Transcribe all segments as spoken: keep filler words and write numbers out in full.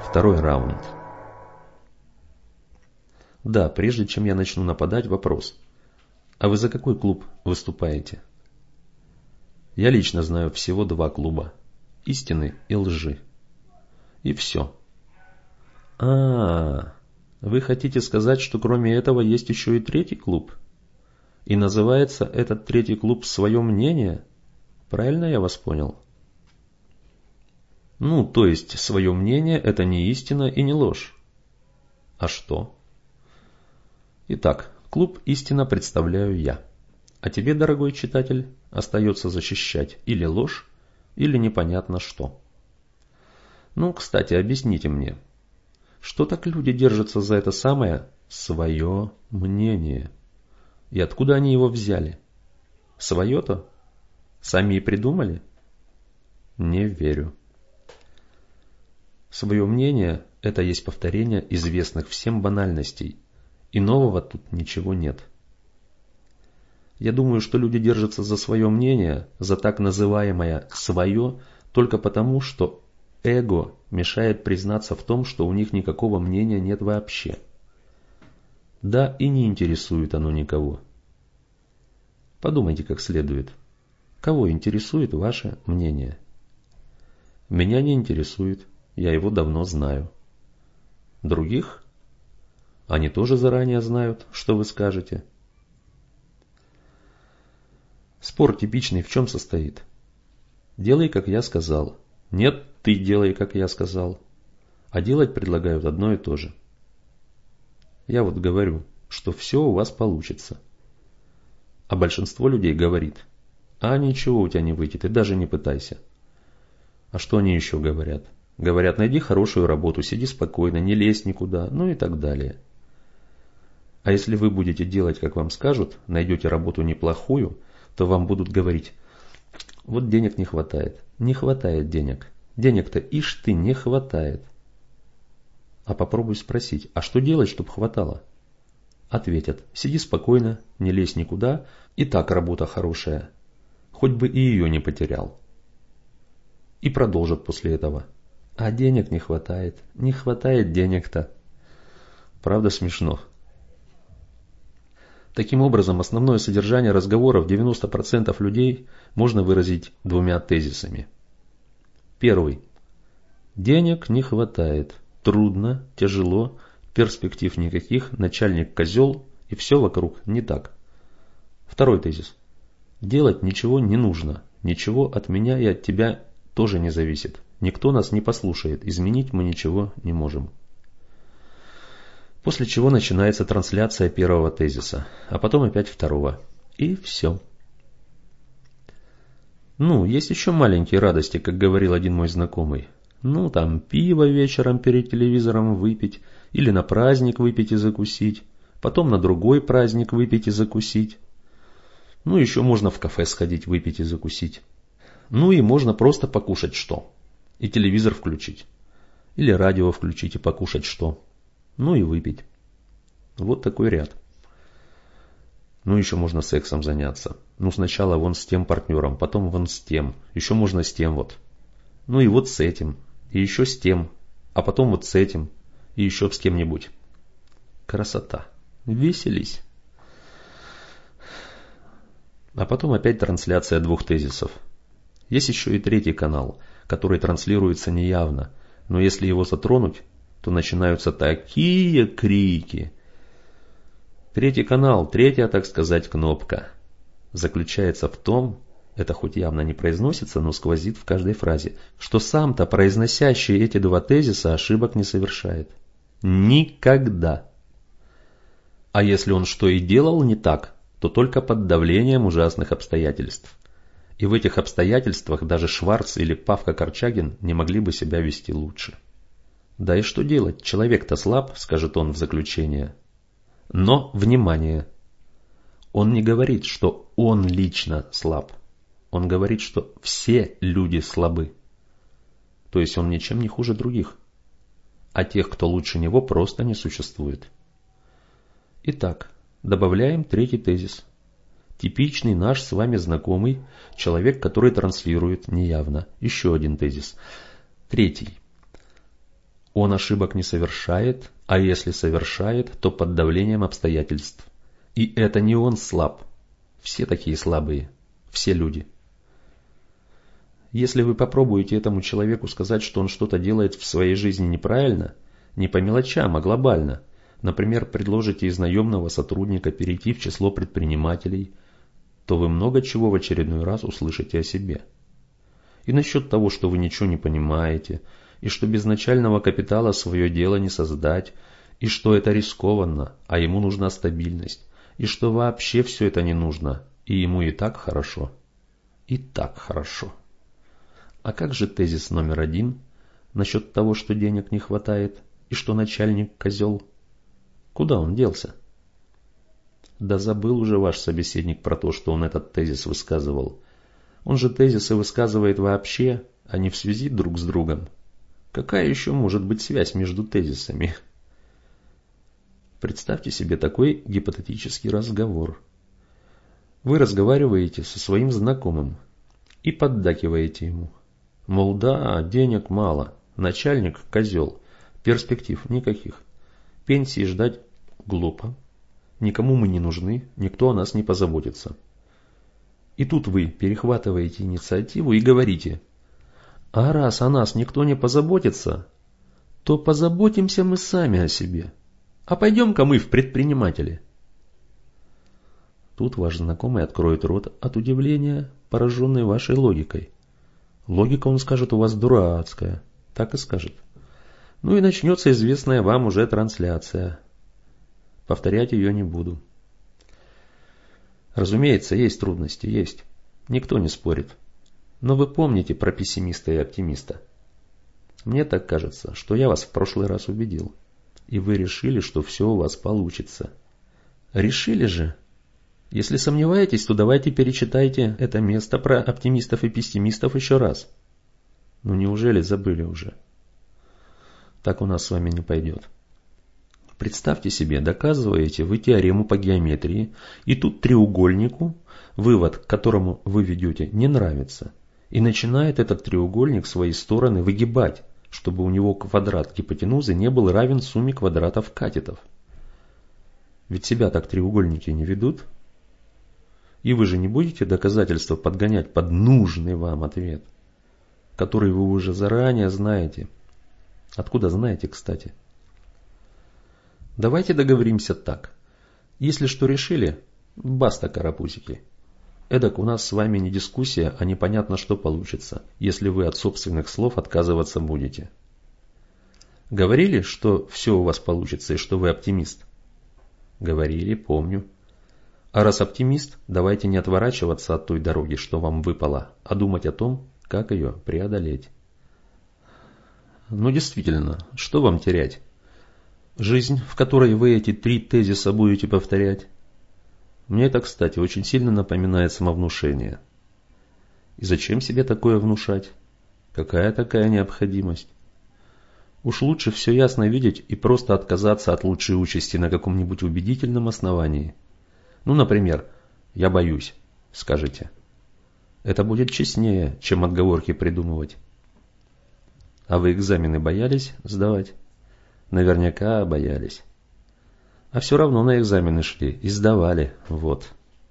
Второй раунд. Да, прежде чем я начну нападать, вопрос. А вы за какой клуб выступаете? Я лично знаю всего два клуба. Истины и лжи. И все. А, вы хотите сказать, что кроме этого есть еще и третий клуб? И называется этот третий клуб «Свое мнение»? Правильно я вас понял? Ну, то есть, свое мнение – это не истина и не ложь. А что? Итак, клуб «Истина» представляю я. А тебе, дорогой читатель, остается защищать или ложь, или непонятно что. Ну, кстати, объясните мне, что так люди держатся за это самое «свое мнение»? И откуда они его взяли? Свое-то? Сами и придумали? Не верю. Свое мнение – это есть повторение известных всем банальностей, и нового тут ничего нет. Я думаю, что люди держатся за свое мнение, за так называемое «свое», только потому, что эго мешает признаться в том, что у них никакого мнения нет вообще. Да, и не интересует оно никого. Подумайте как следует. Кого интересует ваше мнение? Меня не интересует, я его давно знаю. Других? Они тоже заранее знают, что вы скажете. Спор типичный в чем состоит? Делай, как я сказал. Нет, ты делай, как я сказал. А делать предлагают одно и то же. Я вот говорю, что все у вас получится. А большинство людей говорит, а ничего у тебя не выйдет, и даже не пытайся. А что они еще говорят? Говорят, найди хорошую работу, сиди спокойно, не лезь никуда, ну и так далее. А если вы будете делать, как вам скажут, найдете работу неплохую, то вам будут говорить, вот денег не хватает, не хватает денег, денег-то ишь ты не хватает. А попробуй спросить, а что делать, чтобы хватало? Ответят, сиди спокойно, не лезь никуда, и так работа хорошая, хоть бы и ее не потерял. И продолжат после этого. А денег не хватает, не хватает денег-то. Правда смешно? Таким образом, основное содержание разговоров девяносто процентов людей можно выразить двумя тезисами. Первый. Денег не хватает, трудно, тяжело, перспектив никаких, начальник козел и все вокруг не так. Второй тезис. Делать ничего не нужно, ничего от меня и от тебя тоже не зависит. Никто нас не послушает, изменить мы ничего не можем. После чего начинается трансляция первого тезиса, а потом опять второго. И все. Ну, есть еще маленькие радости, как говорил один мой знакомый. Ну, там пиво вечером перед телевизором выпить, или на праздник выпить и закусить, потом на другой праздник выпить и закусить. Ну, еще можно в кафе сходить, выпить и закусить. Ну и можно просто покушать что. И телевизор включить. Или радио включить и покушать что. Ну и выпить. Вот такой ряд. Ну еще можно сексом заняться. Ну сначала вон с тем партнером, потом вон с тем. Еще можно с тем вот. Ну и вот с этим. И еще с тем. А потом вот с этим. И еще с кем-нибудь. Красота. Веселись. А потом опять трансляция двух тезисов. Есть еще и третий канал, который транслируется неявно. Но если его затронуть, то начинаются такие крики. Третий канал, третья, так сказать, кнопка, заключается в том, это хоть явно не произносится, но сквозит в каждой фразе, что сам-то произносящий эти два тезиса ошибок не совершает. Никогда. А если он что и делал не так, то только под давлением ужасных обстоятельств. И в этих обстоятельствах даже Шварц или Павка Корчагин не могли бы себя вести лучше. Да и что делать, человек-то слаб, скажет он в заключение. Но, внимание, он не говорит, что он лично слаб. Он говорит, что все люди слабы. То есть он ничем не хуже других. А тех, кто лучше него, просто не существует. Итак, добавляем третий тезис. Типичный наш с вами знакомый, человек, который транслирует неявно. Еще один тезис. Третий. Он ошибок не совершает, а если совершает, то под давлением обстоятельств. И это не он слаб. Все такие слабые. Все люди. Если вы попробуете этому человеку сказать, что он что-то делает в своей жизни неправильно, не по мелочам, а глобально, например, предложите из наемного сотрудника перейти в число предпринимателей, то вы много чего в очередной раз услышите о себе. И насчет того, что вы ничего не понимаете, и что без начального капитала свое дело не создать, и что это рискованно, а ему нужна стабильность, и что вообще все это не нужно, и ему и так хорошо. И так хорошо. А как же тезис номер один насчет того, что денег не хватает, и что начальник козел? Куда он делся? Да забыл уже ваш собеседник про то, что он этот тезис высказывал. Он же тезисы высказывает вообще, а не в связи друг с другом. Какая еще может быть связь между тезисами? Представьте себе такой гипотетический разговор. Вы разговариваете со своим знакомым и поддакиваете ему. Мол, да, денег мало, начальник козел, перспектив никаких, пенсии ждать глупо, никому мы не нужны, никто о нас не позаботится. И тут вы перехватываете инициативу и говорите: а раз о нас никто не позаботится, то позаботимся мы сами о себе. А пойдем-ка мы в предприниматели. Тут ваш знакомый откроет рот от удивления, пораженный вашей логикой. Логика, он скажет, у вас дурацкая. Так и скажет. Ну и начнется известная вам уже трансляция. Повторять ее не буду. Разумеется, есть трудности, есть. Никто не спорит. Но вы помните про пессимиста и оптимиста. Мне так кажется, что я вас в прошлый раз убедил. И вы решили, что все у вас получится. Решили же? Если сомневаетесь, то давайте перечитайте это место про оптимистов и пессимистов еще раз. Ну неужели забыли уже? Так у нас с вами не пойдет. Представьте себе, доказываете вы теорему по геометрии, и тут треугольнику, вывод, к которому вы ведете, не нравится. И начинает этот треугольник свои стороны выгибать, чтобы у него квадрат гипотенузы не был равен сумме квадратов катетов. Ведь себя так треугольники не ведут. И вы же не будете доказательства подгонять под нужный вам ответ, который вы уже заранее знаете. Откуда знаете, кстати? Давайте договоримся так. Если что решили, баста, карапузики. Эдак у нас с вами не дискуссия, а непонятно, что получится, если вы от собственных слов отказываться будете. Говорили, что все у вас получится и что вы оптимист? Говорили, помню. А раз оптимист, давайте не отворачиваться от той дороги, что вам выпало, а думать о том, как ее преодолеть. Ну действительно, что вам терять? Жизнь, в которой вы эти три тезиса будете повторять? Мне это, кстати, очень сильно напоминает самовнушение. И зачем себе такое внушать? Какая такая необходимость? Уж лучше все ясно видеть и просто отказаться от лучшей участи на каком-нибудь убедительном основании. Ну, например, «я боюсь», скажете. Это будет честнее, чем отговорки придумывать. А вы экзамены боялись сдавать? Наверняка боялись. А все равно на экзамены шли и сдавали, вот.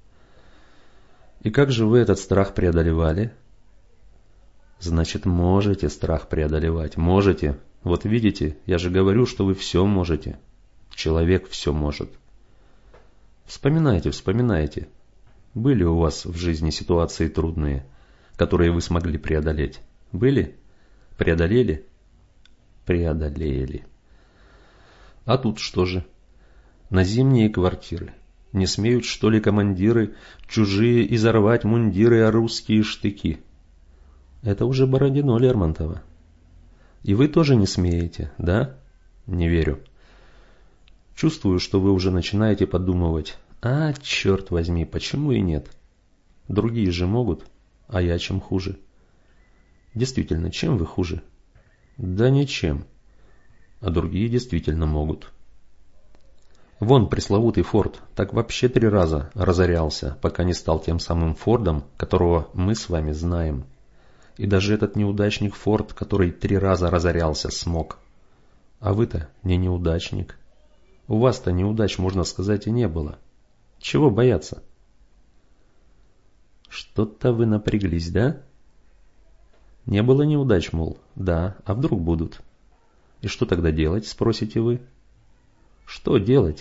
И как же вы этот страх преодолевали? Значит, можете страх преодолевать, можете. Вот видите, я же говорю, что вы все можете. Человек все может. Вспоминайте, вспоминайте. Были у вас в жизни ситуации трудные, которые вы смогли преодолеть? Были? Преодолели? Преодолели. А тут что же? На зимние квартиры. Не смеют, что ли, командиры чужие изорвать мундиры, а русские штыки? Это уже Бородино Лермонтова. И вы тоже не смеете, да? Не верю. Чувствую, что вы уже начинаете подумывать: а, черт возьми, почему и нет? Другие же могут, а я чем хуже? Действительно, чем вы хуже? Да ничем. А другие действительно могут. Вон пресловутый Форд так вообще три раза разорялся, пока не стал тем самым Фордом, которого мы с вами знаем. И даже этот неудачник Форд, который три раза разорялся, смог. А вы-то не неудачник. У вас-то неудач, можно сказать, и не было. Чего бояться? Что-то вы напряглись, да? Не было неудач, мол. Да, а вдруг будут? И что тогда делать, спросите вы? Что делать?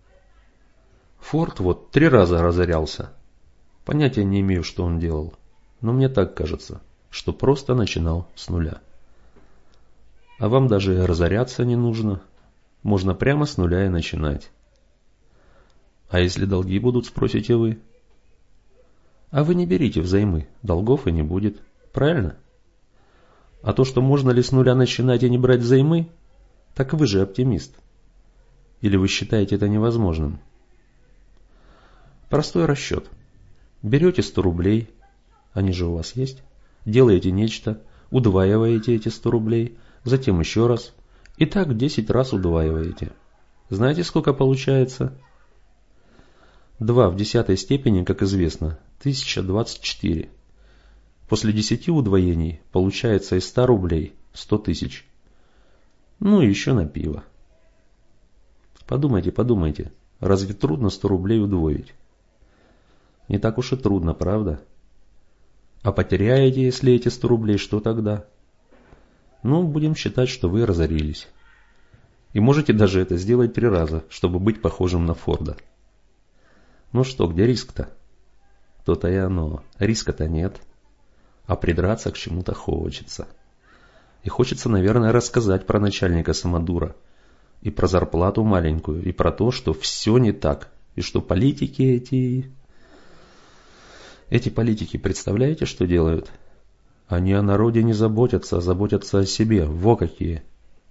Форд вот три раза разорялся. Понятия не имею, что он делал. Но мне так кажется, что просто начинал с нуля. А вам даже и разоряться не нужно. Можно прямо с нуля и начинать. А если долги будут, спросите вы? А вы не берите взаймы, долгов и не будет. Правильно? А то, что можно ли с нуля начинать и не брать взаймы, так вы же оптимист. Или вы считаете это невозможным? Простой расчет. Берете сто рублей, они же у вас есть, делаете нечто, удваиваете эти сто рублей, затем еще раз, и так десять раз удваиваете. Знаете, сколько получается? два в десятой степени, как известно, тысяча двадцать четыре. После десяти удвоений получается из ста рублей сто тысяч. Ну и еще на пиво. Подумайте, подумайте, разве трудно сто рублей удвоить? Не так уж и трудно, правда? А потеряете, если эти сто рублей, что тогда? Ну, будем считать, что вы разорились. И можете даже это сделать три раза, чтобы быть похожим на Форда. Ну что, где риск-то? То-то и оно. Риска-то нет. А придраться к чему-то хочется. И хочется, наверное, рассказать про начальника самодура. И про зарплату маленькую. И про то, что все не так. И что политики эти... Эти политики, представляете, что делают? Они о народе не заботятся, а заботятся о себе. Во какие!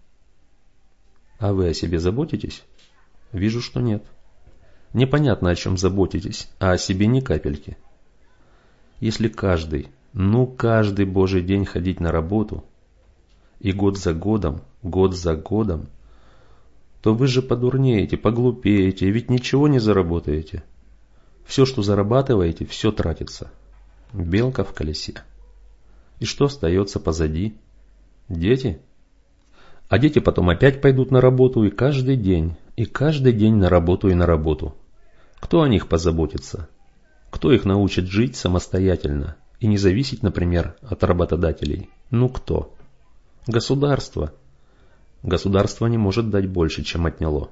А вы о себе заботитесь? Вижу, что нет. Непонятно, о чем заботитесь, а о себе ни капельки. Если каждый, ну каждый божий день ходить на работу, и год за годом, год за годом, то вы же подурнеете, поглупеете, ведь ничего не заработаете. Все, что зарабатываете, все тратится. Белка в колесе. И что остается позади? Дети? А дети потом опять пойдут на работу, и каждый день, и каждый день на работу и на работу. Кто о них позаботится? Кто их научит жить самостоятельно и не зависеть, например, от работодателей? Ну кто? Государство. Государство не может дать больше, чем отняло.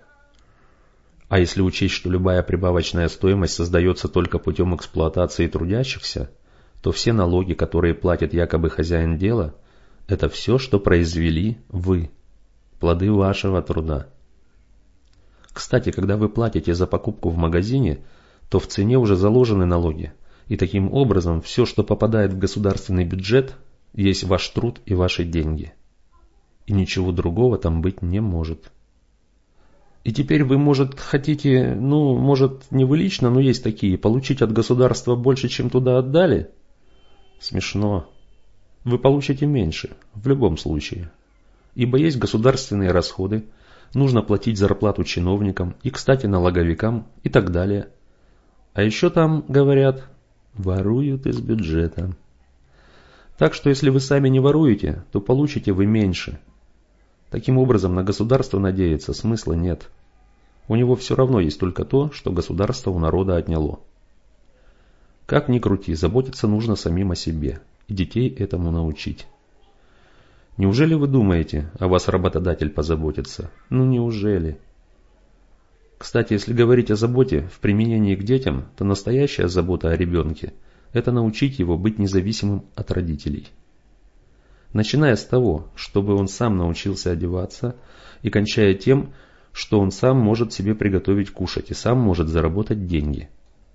А если учесть, что любая прибавочная стоимость создается только путем эксплуатации трудящихся, то все налоги, которые платит якобы хозяин дела, это все, что произвели вы, плоды вашего труда. Кстати, когда вы платите за покупку в магазине, то в цене уже заложены налоги, и таким образом все, что попадает в государственный бюджет, есть ваш труд и ваши деньги. И ничего другого там быть не может. И теперь вы, может, хотите, ну, может, не вы лично, но есть такие, получить от государства больше, чем туда отдали? Смешно. Вы получите меньше, в любом случае. Ибо есть государственные расходы, нужно платить зарплату чиновникам и, кстати, налоговикам и так далее. А еще там, говорят, воруют из бюджета. Так что, если вы сами не воруете, то получите вы меньше. Таким образом, на государство надеяться смысла нет. У него все равно есть только то, что государство у народа отняло. Как ни крути, заботиться нужно самим о себе, и детей этому научить. Неужели вы думаете, о вас работодатель позаботится? Ну неужели? Кстати, если говорить о заботе в применении к детям, то настоящая забота о ребенке – это научить его быть независимым от родителей. Начиная с того, чтобы он сам научился одеваться, и кончая тем, что он сам может себе приготовить кушать и сам может заработать деньги.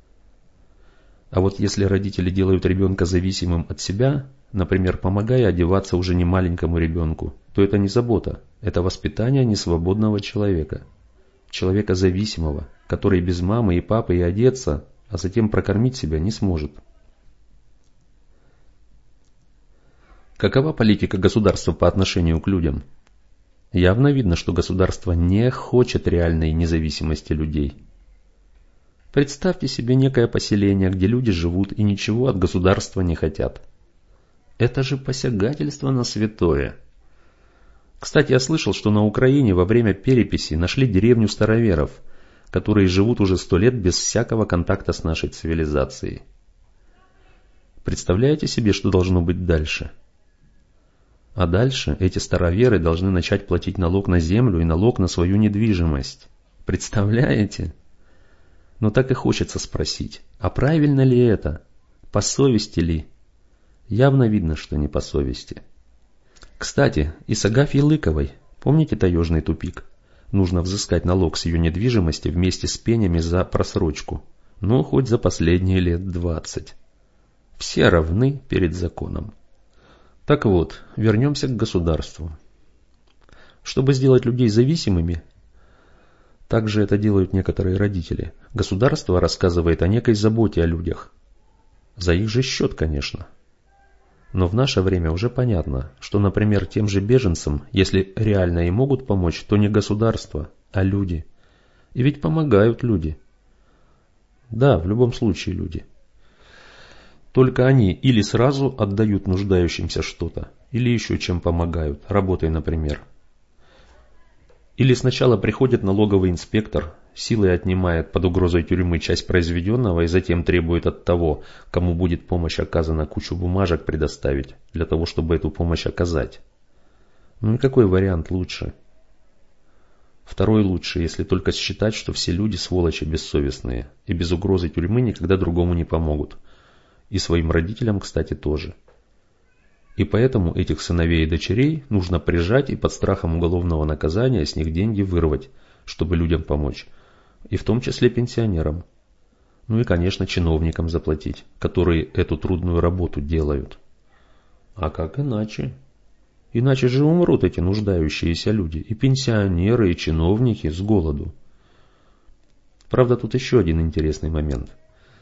А вот если родители делают ребенка зависимым от себя, например, помогая одеваться уже не маленькому ребенку, то это не забота, это воспитание несвободного человека. Человека зависимого, который без мамы и папы и одеться, а затем прокормить себя не сможет. Какова политика государства по отношению к людям? Явно видно, что государство не хочет реальной независимости людей. Представьте себе некое поселение, где люди живут и ничего от государства не хотят. Это же посягательство на святое. Кстати, я слышал, что на Украине во время переписи нашли деревню староверов, которые живут уже сто лет без всякого контакта с нашей цивилизацией. Представляете себе, что должно быть дальше? А дальше эти староверы должны начать платить налог на землю и налог на свою недвижимость. Представляете? Но так и хочется спросить, а правильно ли это? По совести ли? Явно видно, что не по совести. Кстати, и с Агафьей Лыковой, помните таежный тупик? Нужно взыскать налог с ее недвижимости вместе с пенями за просрочку. Ну, хоть за последние лет двадцать. Все равны перед законом. Так вот, вернемся к государству. Чтобы сделать людей зависимыми, также это делают некоторые родители, государство рассказывает о некой заботе о людях. За их же счет, конечно. Но в наше время уже понятно, что, например, тем же беженцам, если реально и могут помочь, то не государство, а люди. И ведь помогают люди. Да, в любом случае люди. Только они или сразу отдают нуждающимся что-то, или еще чем помогают, работой, например. Или сначала приходит налоговый инспектор, силой отнимает под угрозой тюрьмы часть произведенного и затем требует от того, кому будет помощь оказана, кучу бумажек предоставить, для того, чтобы эту помощь оказать. Ну и какой вариант лучше? Второй лучше, если только считать, что все люди сволочи бессовестные, и без угрозы тюрьмы никогда другому не помогут. И своим родителям, кстати, тоже. И поэтому этих сыновей и дочерей нужно прижать и под страхом уголовного наказания с них деньги вырвать, чтобы людям помочь. И в том числе пенсионерам. Ну и, конечно, чиновникам заплатить, которые эту трудную работу делают. А как иначе? Иначе же умрут эти нуждающиеся люди, и пенсионеры, и чиновники с голоду. Правда, тут еще один интересный момент.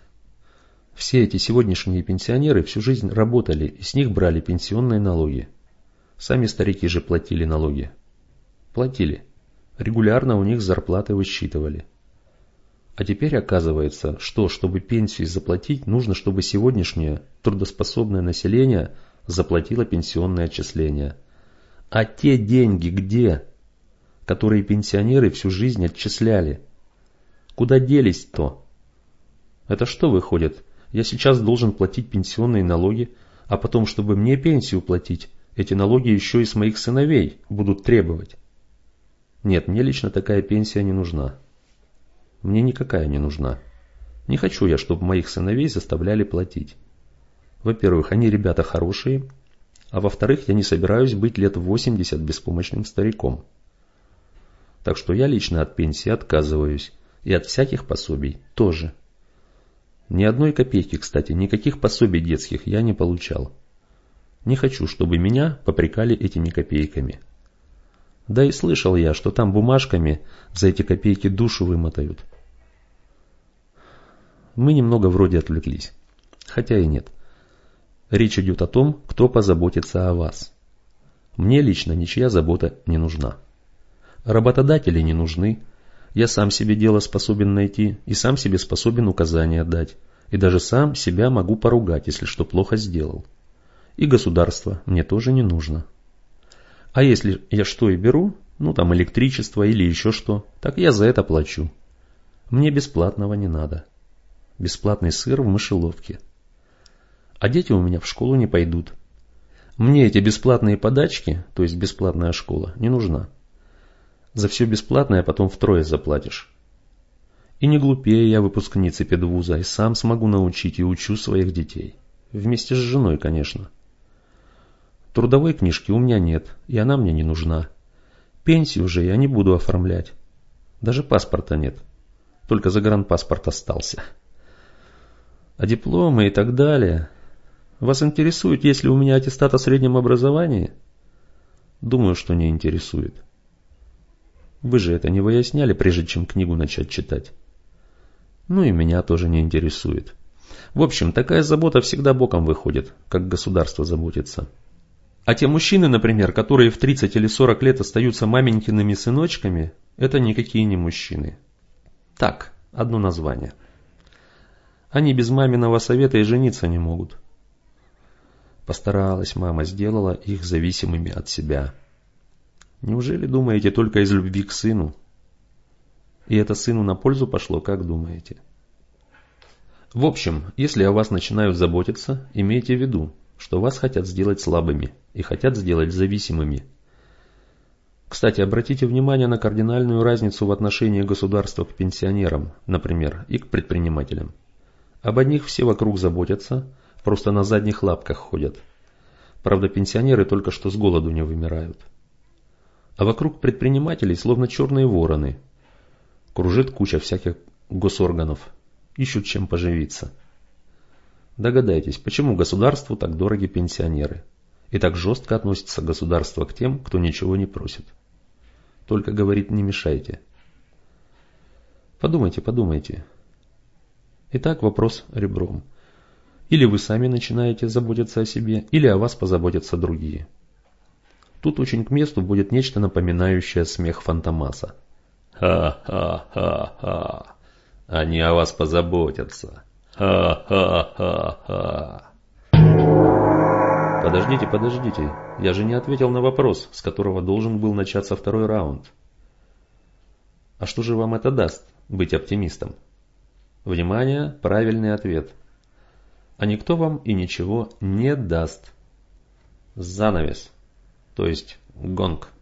Все эти сегодняшние пенсионеры всю жизнь работали и с них брали пенсионные налоги. Сами старики же платили налоги. Платили. Регулярно у них зарплаты высчитывали. А теперь оказывается, что, чтобы пенсию заплатить, нужно, чтобы сегодняшнее трудоспособное население заплатило пенсионные отчисления. А те деньги где? Которые пенсионеры всю жизнь отчисляли. Куда делись-то? Это что выходит? Я сейчас должен платить пенсионные налоги, а потом, чтобы мне пенсию платить, эти налоги еще и с моих сыновей будут требовать. Нет, мне лично такая пенсия не нужна. Мне никакая не нужна. Не хочу я, чтобы моих сыновей заставляли платить. Во-первых, они ребята хорошие, а во-вторых, я не собираюсь быть лет восемьдесят беспомощным стариком. Так что я лично от пенсии отказываюсь, и от всяких пособий тоже. Ни одной копейки, кстати, никаких пособий детских я не получал. Не хочу, чтобы меня попрекали этими копейками. Да и слышал я, что там бумажками за эти копейки душу вымотают. Мы немного вроде отвлеклись. Хотя и нет. Речь идет о том, кто позаботится о вас. Мне лично ничья забота не нужна. Работодатели не нужны. Я сам себе дело способен найти и сам себе способен указания дать. И даже сам себя могу поругать, если что плохо сделал. И государство мне тоже не нужно. А если я что и беру, ну там электричество или еще что, так я за это плачу. Мне бесплатного не надо. Бесплатный сыр в мышеловке. А дети у меня в школу не пойдут. Мне эти бесплатные подачки, то есть бесплатная школа, не нужна. За все бесплатное потом втрое заплатишь. И не глупее я выпускницы педвуза, и сам смогу научить и учу своих детей. Вместе с женой, конечно. Трудовой книжки у меня нет, и она мне не нужна. Пенсию же я не буду оформлять. Даже паспорта нет. Только загранпаспорт остался. А дипломы и так далее. Вас интересует, есть ли у меня аттестат о среднем образовании? Думаю, что не интересует. Вы же это не выясняли, прежде чем книгу начать читать. Ну и меня тоже не интересует. В общем, такая забота всегда боком выходит, как государство заботится. А те мужчины, например, которые в тридцать или сорок лет остаются маменькиными сыночками, это никакие не мужчины. Так, одно название. Они без маминого совета и жениться не могут. Постаралась мама, сделала их зависимыми от себя. Неужели думаете только из любви к сыну? И это сыну на пользу пошло, как думаете? В общем, если о вас начинают заботиться, имейте в виду, что вас хотят сделать слабыми и хотят сделать зависимыми. Кстати, обратите внимание на кардинальную разницу в отношении государства к пенсионерам, например, и к предпринимателям. Об одних все вокруг заботятся, просто на задних лапках ходят. Правда, пенсионеры только что с голоду не вымирают. А вокруг предпринимателей словно черные вороны. Кружит куча всяких госорганов, ищут чем поживиться. Догадайтесь, почему государству так дороги пенсионеры? И так жестко относится государство к тем, кто ничего не просит. Только говорит, не мешайте. Подумайте, подумайте. Итак, вопрос ребром. Или вы сами начинаете заботиться о себе, или о вас позаботятся другие. Тут очень к месту будет нечто напоминающее смех Фантомаса. Ха-ха-ха-ха. Они о вас позаботятся. Ха-ха-ха-ха. Подождите, подождите, я же не ответил на вопрос, с которого должен был начаться второй раунд. А что же вам это даст, быть оптимистом? Внимание, правильный ответ. А никто вам и ничего не даст. Занавес, то есть гонг.